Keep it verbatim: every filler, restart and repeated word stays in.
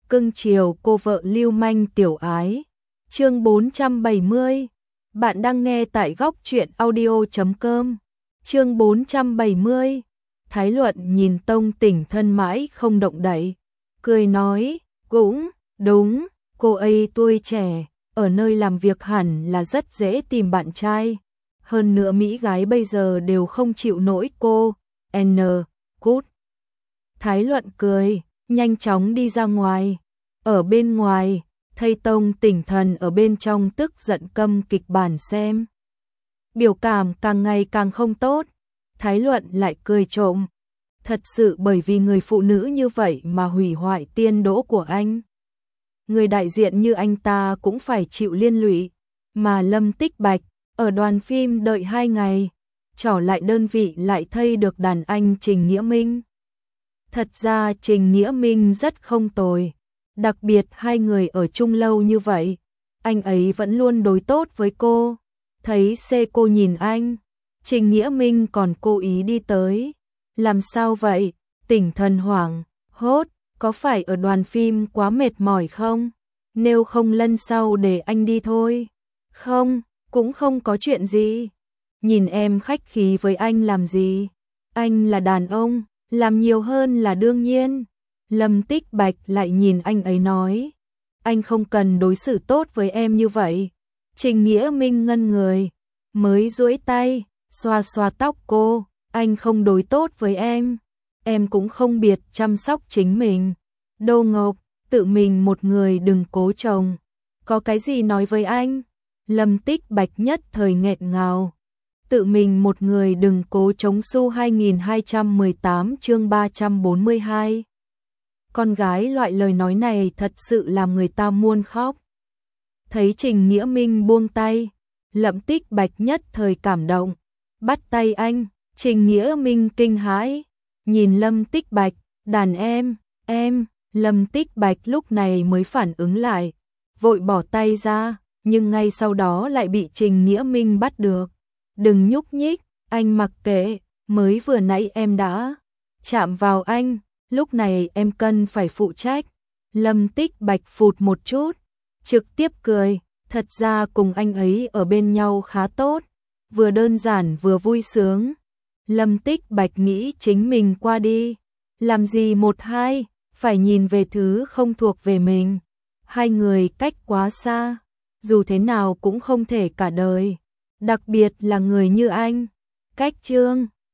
cưng chiều cô vợ lưu manh tiểu ái. Chương bốn trăm bảy mươi. Bạn đang nghe tại góc truyện audio chấm com. Chương bốn trăm bảy mươi. Thái Luận nhìn Tông Tỉnh Thân mãi không động đậy, cười nói, cũng đúng, cô ấy tuổi trẻ, ở nơi làm việc hẳn là rất dễ tìm bạn trai. Hơn nữa Mỹ gái bây giờ đều không chịu nổi cô. N. Cút. Thái Luận cười, nhanh chóng đi ra ngoài. Ở bên ngoài, thầy Tông Tỉnh Thần ở bên trong tức giận câm kịch bản xem. Biểu cảm càng ngày càng không tốt. Thái Luận lại cười trộm. Thật sự bởi vì người phụ nữ như vậy mà hủy hoại tiên đỗ của anh. Người đại diện như anh ta cũng phải chịu liên lụy. Mà Lâm Tích Bạch, ở đoàn phim đợi hai ngày, trỏ lại đơn vị lại thay được đàn anh Trình Nghĩa Minh. Thật ra Trình Nghĩa Minh rất không tồi. Đặc biệt hai người ở chung lâu như vậy, anh ấy vẫn luôn đối tốt với cô. Thấy xe cô nhìn anh, Trình Nghĩa Minh còn cố ý đi tới. Làm sao vậy? Tỉnh Thần hoảng hốt, có phải ở đoàn phim quá mệt mỏi không? Nếu không lần sau để anh đi thôi. Không, cũng không có chuyện gì. Nhìn em khách khí với anh làm gì? Anh là đàn ông, làm nhiều hơn là đương nhiên. Lâm Tích Bạch lại nhìn anh ấy nói, anh không cần đối xử tốt với em như vậy. Trình Nghĩa Minh ngẩn người, mới duỗi tay, xoa xoa tóc cô, anh không đối tốt với em, em cũng không biết chăm sóc chính mình. Đồ ngốc, tự mình một người đừng cố chồng. Có cái gì nói với anh? Lâm Tích Bạch nhất thời nghẹn ngào. Tự mình một người đừng cố chống su hai nghìn hai trăm mười tám chương ba trăm bốn mươi hai. Con gái loại lời nói này thật sự làm người ta muốn khóc. Thấy Trình Nghĩa Minh buông tay, Lâm Tích Bạch nhất thời cảm động, bắt tay anh. Trình Nghĩa Minh kinh hãi, nhìn Lâm Tích Bạch, đàn em, em. Lâm Tích Bạch lúc này mới phản ứng lại, vội bỏ tay ra, nhưng ngay sau đó lại bị Trình Nghĩa Minh bắt được. Đừng nhúc nhích, anh mặc kệ, mới vừa nãy em đã chạm vào anh, lúc này em cần phải phụ trách. Lâm Tích Bạch phụt một chút, trực tiếp cười, thật ra cùng anh ấy ở bên nhau khá tốt, vừa đơn giản vừa vui sướng. Lâm Tích Bạch nghĩ chính mình qua đi, làm gì một hai, phải nhìn về thứ không thuộc về mình. Hai người cách quá xa, dù thế nào cũng không thể cả đời, đặc biệt là người như anh. Cách chương